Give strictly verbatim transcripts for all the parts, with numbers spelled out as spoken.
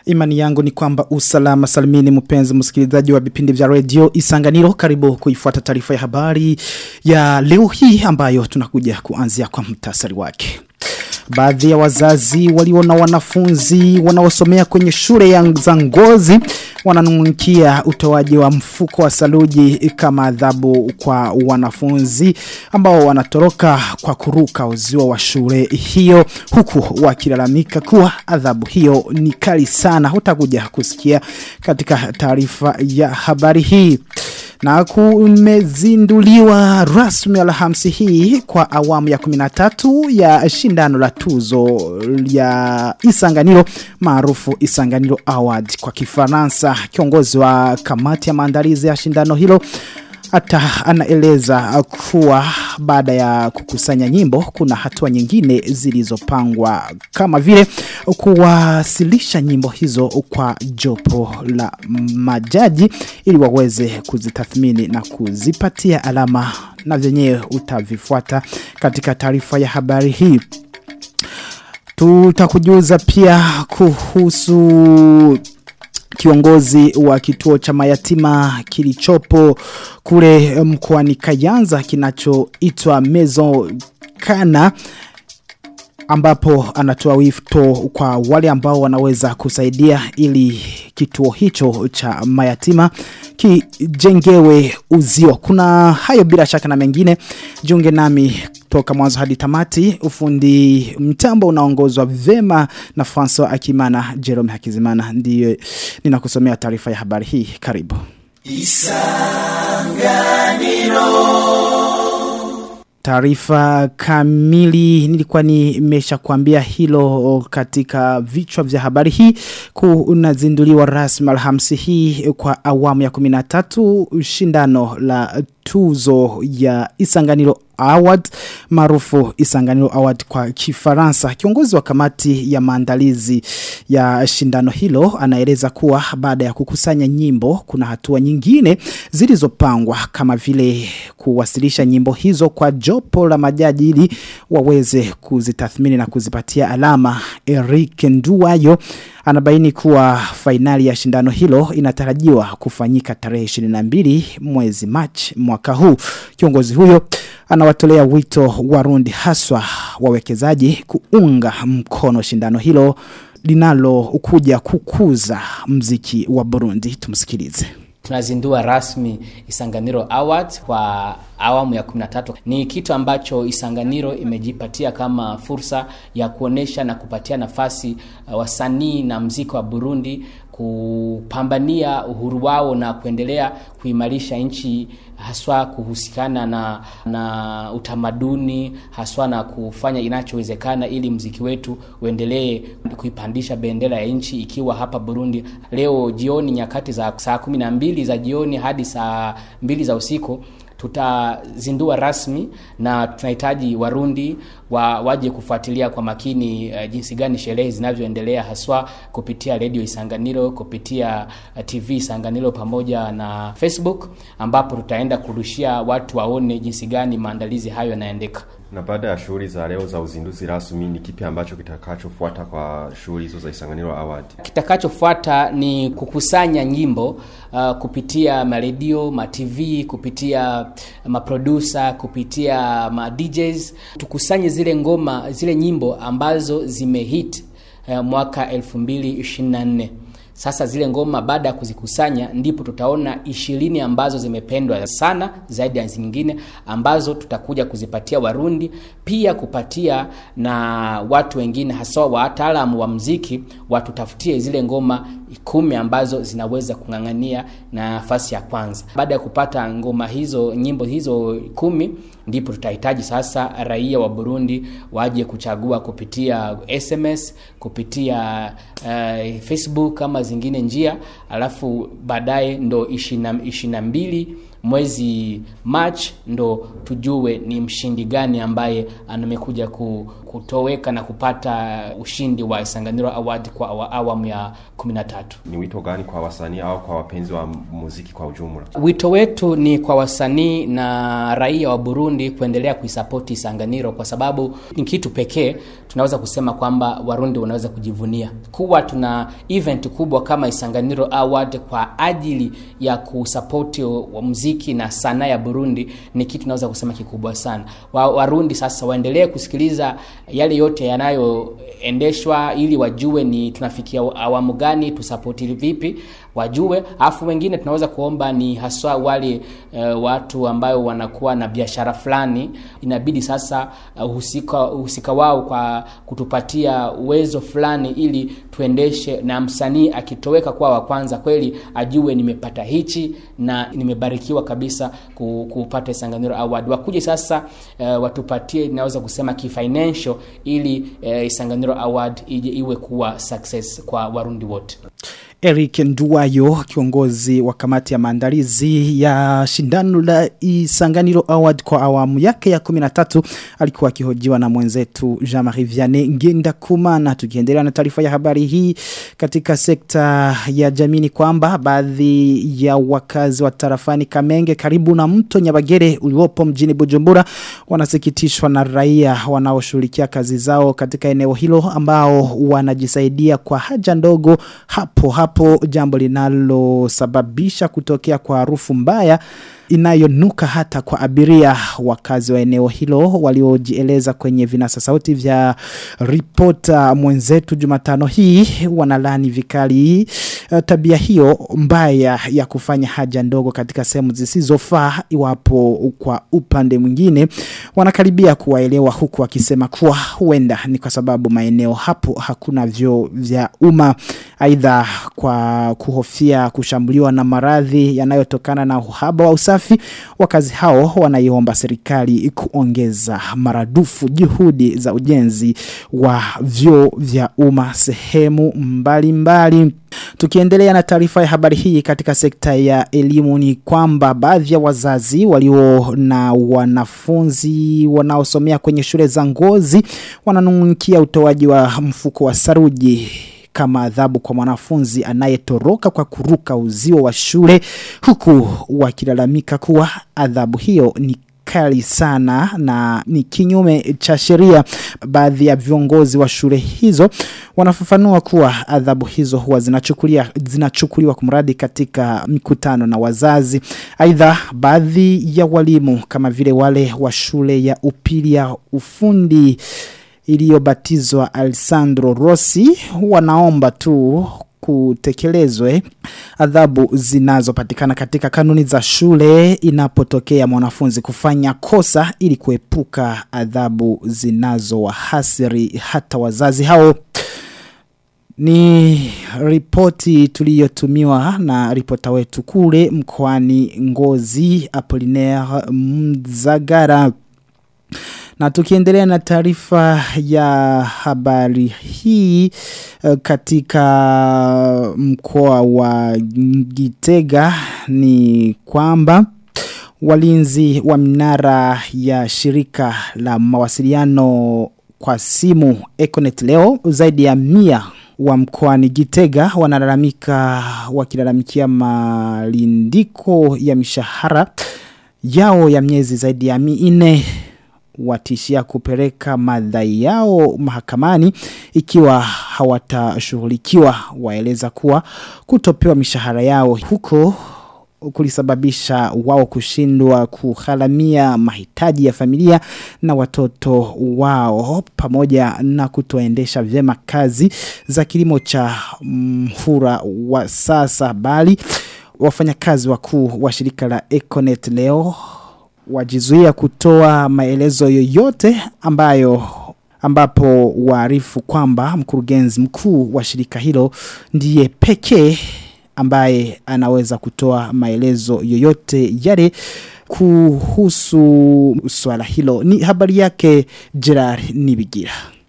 Imani yangu ni kwamba usalama salimini mpenzi msikilizaji wa vipindi vya radio Isanganiro. Karibu kuifuata taarifa ya habari ya leo hii ambayo tunakuja kuanzia kwa muhtasari wake. Baadhi ya wazazi walio na wanafunzi wanaosomea kwenye shule ya Ngozi wananungunikia utoaji wa mfuko wa saluji kama adhabu kwa wanafunzi ambao wanatoroka kwa kuruka uzio wa shule hiyo, huku wakilalamika kuwa adhabu hiyo ni kali sana. Hutakuja kusikia katika taarifa ya habari hii. Na kumezinduliwa rasmi Alhamisi hii kwa awamu ya kumi na tatu ya shindano la tuzo ya Isanganiro maarufu Isanganiro Award kwa Kifaransa. Kiongozi wa kamati ya maandalizi ya shindano hilo hata anaeleza kuwa baada ya kukusanya nyimbo kuna hatua nyingine zilizopangwa kama vile kuwasilisha nyimbo hizo kwa jopo la majaji ili waweze kuzitathmini na kuzipatia alama, na zenyewe utavifuata katika taarifa ya habari hii. Tutakujuza pia kuhusu kiongozi wa kituo cha mayatima kilichopo kule mkoani Kayanza kinachoitwa Maison Kana, ambapo anatoa wito kwa wale ambao wanaweza kusaidia ili kituo hicho cha mayatima kijengewe uzio. Kuna hayo bila shaka na mengine, jiunge nami toka mwanzo hadi tamati. Ufundi mtambo unaongozwa vema na François Akimana. Jerome Hakizimana ndiye ninakusomea taarifa ya habari hii. Karibu. Isanganiro. Taarifa kamili nilikuwa nimesha kuambia hilo katika vichwa vya habari hii. Kunazinduliwa rasmi Alhamisi hii kwa awamu ya kumi na tatu shindano la tuzo ya Isanganiro Award maarufu Isanganiro Award kwa Kifaransa. Kiongozi wa kamati ya maandalizi ya shindano hilo anaeleza kuwa baada ya kukusanya nyimbo kuna hatua nyingine zilizopangwa kama vile kuwasilisha nyimbo hizo kwa jopo la majaji ili waweze kuzitathmini na kuzipatia alama. Eric Nduwayo anabaini kuwa finali ya shindano hilo inatarajiwa kufanyika tarehe ishirini na mbili mwezi Machi mwaka huu. Kiongozi huyo anawatolea wito Warundi haswa wawekezaji kuunga mkono shindano hilo linalo kuja kukuza mziki wa Burundi. Tumsikilize. Tunazindua rasmi Isanganiro Award kwa awamu ya kumi na tatu. Ni kitu ambacho Isanganiro imejipatia kama fursa ya kuonesha na kupatia nafasi uh, wasanii na muziki wa Burundi kupambania uhuru wao na kuendelea kuimarisha nchi, haswa kuhusikana na na utamaduni, haswa na kufanya inachowezekana ili muziki wetu uendelee kuipandisha bendera ya nchi ikiwa hapa Burundi. Leo jioni nyakati za saa kumi na mbili za jioni hadi saa mbili za usiku tutazindua rasmi, na tunahitaji Warundi wa, waje kufuatilia kwa makini uh, jinsi gani sherehe zinavyoendelea, haswa kupitia radio Isanganiro, kupitia uh, T V Isanganiro pamoja na Facebook, ambapo tutaenda kurushia watu waone jinsi gani maandalizi hayo yanaendeka. Na baada ya shughuli za leo za uzinduzi rasmi, ni kipi ambacho kitakachofuata kwa shughuli hizo za Isanganiro Award? Kitakachofuata ni kukusanya nyimbo uh, kupitia ma radio, ma T V, kupitia ma producer, kupitia ma D Js. Tukusanye zile ngoma, zile nyimbo ambazo zimehit uh, mwaka elfu mbili ishirini na nne. Sasa zile ngoma baada ya kuzikusanya ndipo tutaona ishirini ambazo zimependwa sana zaidi ya zingine, ambazo tutakuja kuzipatia Warundi, pia kupatia na watu wengine haswa wataalamu wa muziki watutafutie zile ngoma kumi ambazo zinaweza kungangania nafasi ya kwanza. Baada ya kupata ngoma hizo, nyimbo hizo kumi, ndipo tutahitaji sasa raia wa Burundi waje kuchagua kupitia S M S, kupitia uh, Facebook kama zingine njia, alafu baadaye ndo ishirini na mbili mwezi March ndo tujue ni mshindi gani ambaye amekuja kutoweka na kupata ushindi wa Isanganiro Award kwa awamu ya kumi na tatu. Ni wito gani kwa wasanii au kwa wapenzi wa muziki kwa ujumla? Wito wetu ni kwa wasanii na raia wa Burundi kuendelea kuisupport Isanganiro, kwa sababu ni kitu pekee tunaweza kusema kwamba Warundi wanaweza kujivunia. Kuwa tuna event kubwa kama Isanganiro Award kwa ajili ya kusupport wa muziki na sanaa ya Burundi ni kitu tunaweza kusema kikubwa sana. Wa, Warundi sasa waendelee kusikiliza yale yote yanayoendeshwa ili wajue ni tunafikia awamu gani, tusupport vipi, wajue. Afu wengine tunaweza kuomba ni haswa wale uh, watu ambao wanakuwa na biashara fulani, inabidi sasa uhusika uh, uhusika wao kwa kutupatia uwezo fulani ili tuendeshe, na msanii akitoweka kwa wa kwanza kweli ajue nimepata hichi na nimebarikiwa kabisa kupata Isanganiro Award. Wakuje sasa uh, watupatie naweza kusema kifinancial ili uh, Isanganiro Award ije iwe kuwa success kwa Warundi wote. Eric Nduwayo, kiongozi wa kamati ya maandalizi ya shindano la Isanganiro Award kwa awamu yake ya kumi na tatu, alikuwa akihojiwa na mwenzetu Jean-Marie Vianney Ngendakumana. Tukiendelea na taarifa ya habari hii katika sekta ya jamii, kwamba baadhi ya wakazi wa tarafani Kamenge karibu na mto Nyabagere uliopo mjini Bujumbura wanasikitishwa na raia wanaoshughulikia kazi zao katika eneo hilo ambao wanajisaidia kwa haja ndogo hapo hapo, jambo linalosababisha kutokea kwa harufu mbaya inayonuka hata kwa abiria. Wakazi wa eneo hilo waliojieleza kwenye vinasa sauti vya ripota mwenzetu Jumatano hii wanalani vikali tabia hiyo mbaya ya kufanya haja ndogo katika sehemu zisizofaa, iwapo kwa upande mwingine wanakaribia kuwaelewa, huku wakisema kuwa huenda ni kwa sababu maeneo hapo hakuna vyoo vya umma. Aidha, kwa kuhofia kushambuliwa na maradhi yanayotokana na uhaba wa usafi, wakazi hao wanaiomba serikali kuongeza maradufu juhudi za ujenzi wa vyoo vya umma sehemu mbalimbali mbali. Tukiendelea na taarifa ya habari hii katika sekta ya elimu, ni kwamba baadhi ya wazazi walio na wanafunzi wanaosomea kwenye shule za Ngozi wananungunikia utoaji wa mfuko wa saruji kama adhabu kwa mwanafunzi anayetoroka kwa kuruka uzio wa shule, huku wakilalamika kuwa adhabu hiyo ni kali sana na ni kinyume cha sheria. Baadhi ya viongozi wa shule hizo wanafafanua kuwa adhabu hizo huwa zinachukuliwa zinachukuliwa kumradi katika mikutano na wazazi. Aidha, baadhi ya walimu kama vile wale wa shule ya upili ya ufundi iliyobatizwa Alessandro Rossi wanaomba tu kutekelezwe adhabu zinazopatikana katika kanuni za shule inapotokea mwanafunzi kufanya kosa, ili kuepuka adhabu zinazowahasiri hata wazazi hao. Ni ripoti tuliyotumiwa na ripota wetu kule mkoani Ngozi, Apollinaire Mzagara. Na tukiendelea na taarifa ya habari hii katika mkoa wa Gitega, ni kwamba walinzi wa minara ya shirika la mawasiliano kwa simu Econet leo zaidi ya mia wa mkoani Gitega wanalalamika wakilalamikia malindiko ya mishahara yao ya miezi zaidi ya minne. Watishia kupeleka madai yao mahakamani ikiwa hawatashughulikiwa. Waeleza kuwa kutopewa mishahara yao huko kulisababisha wao kushindwa kuhalamia mahitaji ya familia na watoto wao, pamoja na kutoendesha vyema kazi za kilimo cha mhula wa sasa. Bali wafanyakazi wakuu wa shirika la Econet leo wajizuia kutoa maelezo yoyote ambayo ambapo waarifu kwamba mkurugenzi mkuu wa shirika hilo ndiye pekee ambaye anaweza kutoa maelezo yoyote yale kuhusu swala hilo. Ni habari yake Gerard Nibigira.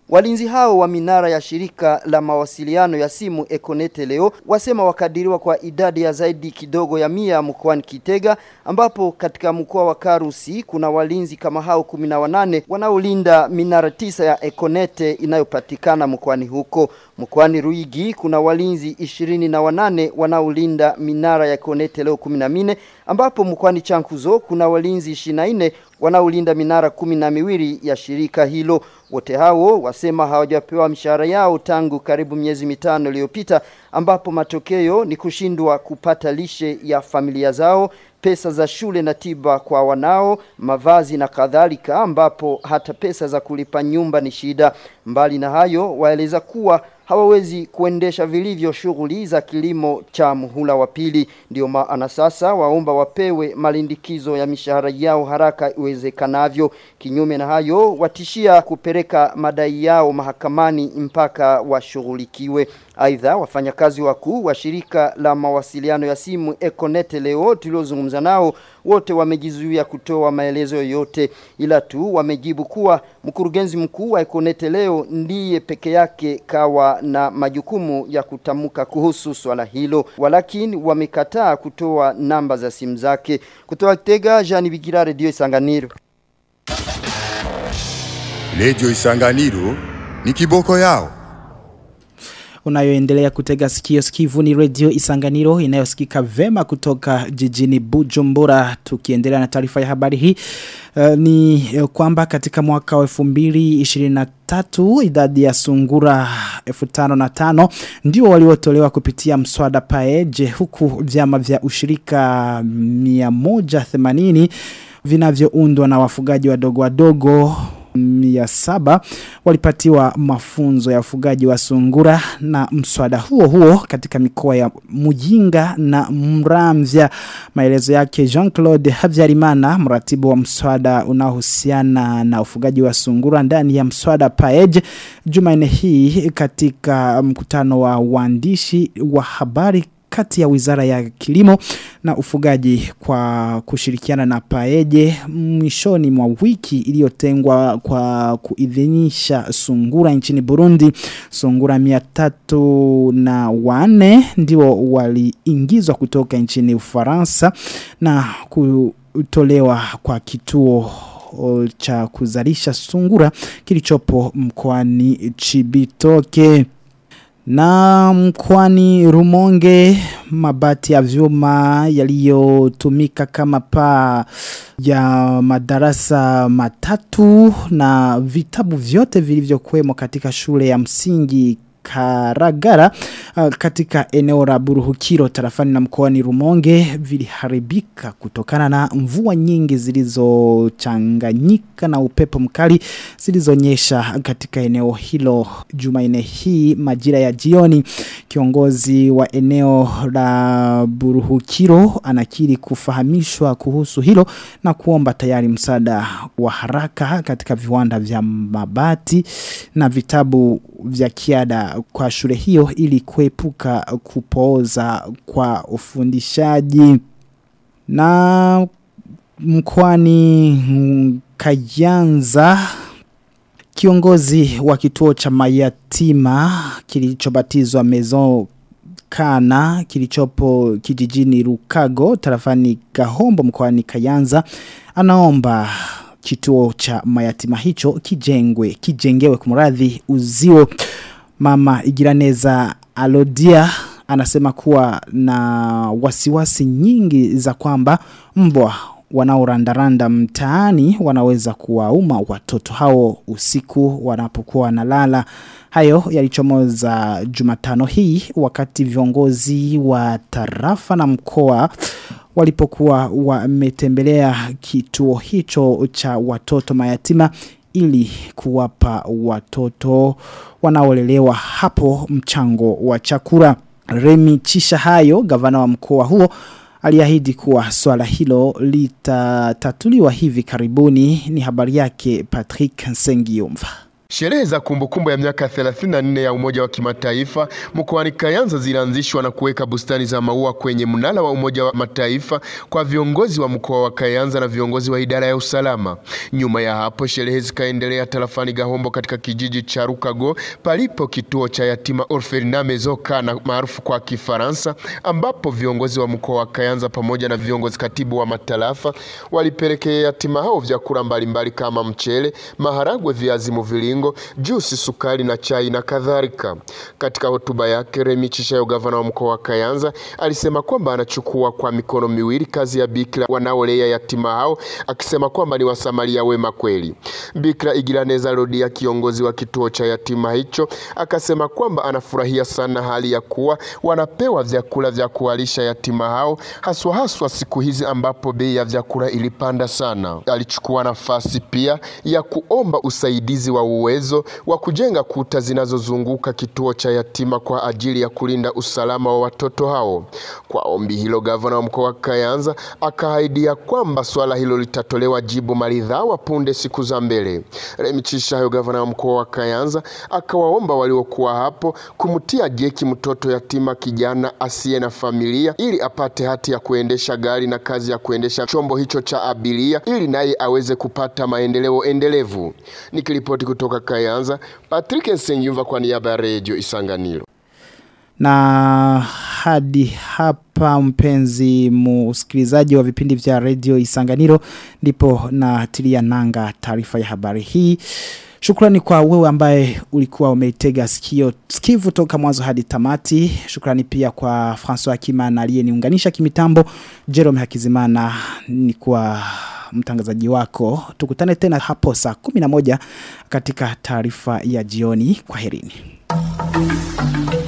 Walinzi hao wa minara ya shirika la mawasiliano ya simu Econet leo wasema wakadiriwa kwa idadi ya zaidi kidogo ya mia mkoani Kitega, ambapo katika mkoa wa Karusi kuna walinzi kama hao kumi na wanane wanaolinda minara tisa ya Econet inayopatikana mkoani huko. Mkoani Ruigi kuna walinzi ishirini na wanane wanaolinda minara ya Econet leo kumi na nne, ambapo mkoani Chankuzo kuna walinzi ishirini na nne wanaolinda minara kumi na miwili ya shirika hilo. Wote hao wasema hawajapewa mishahara yao tangu karibu miezi mitano iliyopita, ambapo matokeo ni kushindwa kupata lishe ya familia zao, pesa za shule na tiba kwa wanao, mavazi na kadhalika, ambapo hata pesa za kulipa nyumba ni shida. Mbali na hayo, waeleza kuwa hawawezi kuendesha vilivyo shughuli za kilimo cha muhula wa pili. Ndio maana sasa waomba wapewe malindikizo ya mishahara yao haraka iwezekanavyo. Kinyume na hayo, watishia kupeleka madai yao mahakamani mpaka washughulikiwe. Aidha, wafanyakazi wakuu wa shirika la mawasiliano ya simu Econet leo tuliozungumza nao wote wamejizuia kutoa maelezo yoyote, ila tu wamejibu kuwa mkurugenzi mkuu wa Econet leo ndiye peke yake kawa na majukumu ya kutamuka kuhusu swala hilo, walakini wamekataa kutoa namba za simu zake. Kutoka Kitega, Jean Bigira, Radio Isanganiro. Radio Isanganiro ni kiboko yao. Unayoendelea kutega sikio sikivu ni Radio Isanganiro inayosikika vema kutoka jijini Bujumbura. Tukiendelea na taarifa ya habari hii uh, ni uh, kwamba katika mwaka wa elfu mbili ishirini na tatu idadi ya sungura elfu tano na tano ndio waliotolewa kupitia mswada paeje, huku vyama vya ushirika mia moja themanini vinavyoundwa na wafugaji wadogo wadogo mia saba walipatiwa mafunzo ya ufugaji wa sungura na mswada huo huo katika mikoa ya Mujinga na Mramvya. Maelezo yake Jean-Claude Habyarimana, mratibu wa mswada unaohusiana na ufugaji wa sungura ndani ya mswada paeje, Jumanne hii katika mkutano wa waandishi wa habari kati ya Wizara ya Kilimo na Ufugaji kwa kushirikiana na paeje mwishoni mwa wiki iliyotengwa kwa kuidhinisha sungura nchini Burundi. Sungura mia tatu na wanne ndio waliingizwa kutoka nchini Ufaransa na kutolewa kwa kituo cha kuzalisha sungura kilichopo mkoani Chibitoke. Na mkoani Rumonge, mabati ya vyuma yaliyotumika kama paa ya madarasa matatu na vitabu vyote vilivyokuwemo katika shule ya msingi Karagara uh, katika eneo la Buruhukiro tarafani na mkoani Rumonge viliharibika kutokana na mvua nyingi zilizochanganyika na upepo mkali zilizonyesha katika eneo hilo Jumanne hii majira ya jioni. Kiongozi wa eneo la Buruhukiro anakiri kufahamishwa kuhusu hilo na kuomba tayari msaada wa haraka katika viwanda vya mabati na vitabu vya kiada kwa shule hiyo ili kuepuka kupooza kwa ufundishaji. Na mkoani Kayanza, kiongozi wa kituo cha mayatima kilichobatizwa Maison Kana kilichopo kijijini Rukago tarafani Gahombo mkoani Kayanza anaomba kituo cha mayatima hicho kijengwe kijengewe kumradhi uzio. Mama Igiraneza Alodia anasema kuwa na wasiwasi nyingi za kwamba mbwa wanaorandaranda mtaani wanaweza kuwauma watoto hao usiku wanapokuwa wanalala. Hayo yalichomoza Jumatano hii wakati viongozi wa tarafa na mkoa walipokuwa wametembelea kituo hicho cha watoto mayatima ili kuwapa watoto wanaolelewa hapo mchango wa chakula. Remi Chishahayo, gavana wa mkoa huo, aliahidi kuwa swala hilo litatatuliwa hivi karibuni. Ni habari yake Patrick Nsengiyumva. Sherehe za kumbukumbu ya miaka thelathini na nne ya Umoja wa Kimataifa mkoani Kayanza zilianzishwa na kuweka bustani za maua kwenye mnara wa Umoja wa Mataifa kwa viongozi wa mkoa wa Kayanza na viongozi wa idara ya usalama. Nyuma ya hapo sherehe zikaendelea tarafani Gahombo katika kijiji cha Rukago palipo kituo cha yatima Orphelinat Maison Kana maarufu kwa Kifaransa, ambapo viongozi wa mkoa wa Kayanza pamoja na viongozi katibu wa matarafa walipelekea yatima hao vyakula mbalimbali kama mchele, maharagwe, viazi mviringo, juisi, sukari na chai na kadhalika. Katika hotuba yake, Remi Chishayo, gavana wa mkoa wa Kayanza, alisema kwamba anachukua kwa mikono miwili kazi ya bikira wanaolea yatima hao, akisema kwamba ni wasamaria wema kweli. Bikira Igiraneza Rodia, kiongozi wa kituo cha yatima hicho, akasema kwamba anafurahia sana hali ya kuwa wanapewa vyakula vya kuwalisha yatima hao, haswa haswa siku hizi ambapo bei ya vyakula ilipanda sana. Alichukua nafasi pia ya kuomba usaidizi wa uwezo wa kujenga kuta zinazozunguka kituo cha yatima kwa ajili ya kulinda usalama wa watoto hao. Kwa ombi hilo, gavana wa mkoa wa Kayanza akaahidia kwamba swala hilo litatolewa jibu maridhawa punde siku za mbele. Remi Chishayo, gavana wa mkoa wa Kayanza, akawaomba waliokuwa hapo kumtia jeki mtoto yatima kijana asiye na familia ili apate hati ya kuendesha gari na kazi ya kuendesha chombo hicho cha abiria ili naye aweze kupata maendeleo endelevu. Nikiripoti kutoka Kayanza, Patrick Nsenyumva kwa niaba ya Radio Isanganiro. Na hadi hapa, mpenzi msikilizaji wa vipindi vya Radio Isanganiro, ndipo na tilia nanga taarifa ya habari hii. Shukrani kwa wewe ambaye ulikuwa umeitega sikio sikivu toka mwanzo hadi tamati. Shukrani pia kwa François Kimana aliyeniunganisha kimitambo. Jerome Hakizimana ni kwa mtangazaji wako. Tukutane tena hapo saa kumi na moja katika taarifa ya jioni. Kwaherini.